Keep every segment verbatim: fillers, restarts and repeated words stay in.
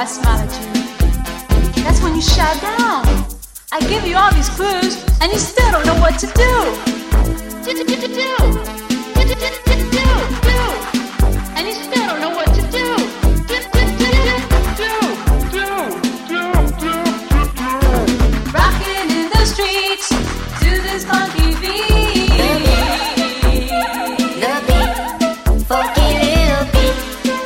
smile at you. That's when you shut down. I give you all these clues, and you still don't know what to do. Do, do, do, do, do. Do, do, do, do, do, do. And you still don't know what to do. Do, do, do, do, do, do, do, do. Rocking in the streets to this funky beat. The beat, funky little beat.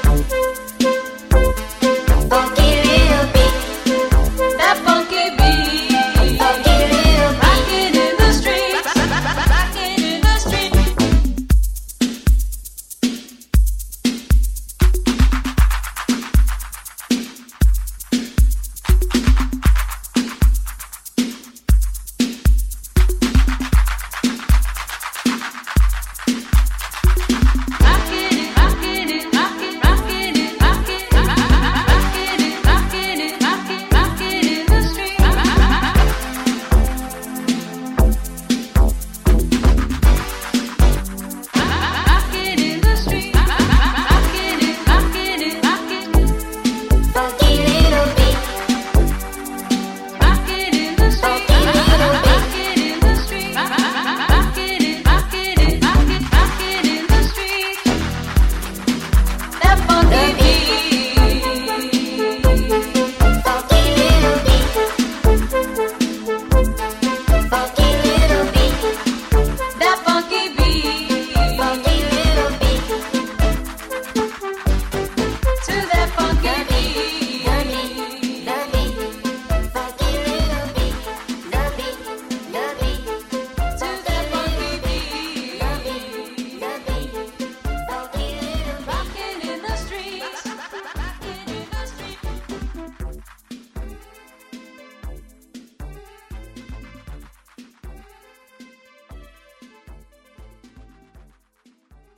Funky little beat. That funky beat. Funky little beat. Rocking in the streets. Rocking in the streets. Rocking it, rocking it, rocking, rocking it, rocking, rocking it, rocking it, rocking, rocking in the street. Rocking in the street. Rocking it, rocking it, rocking, Funky little beat. rocking in the street.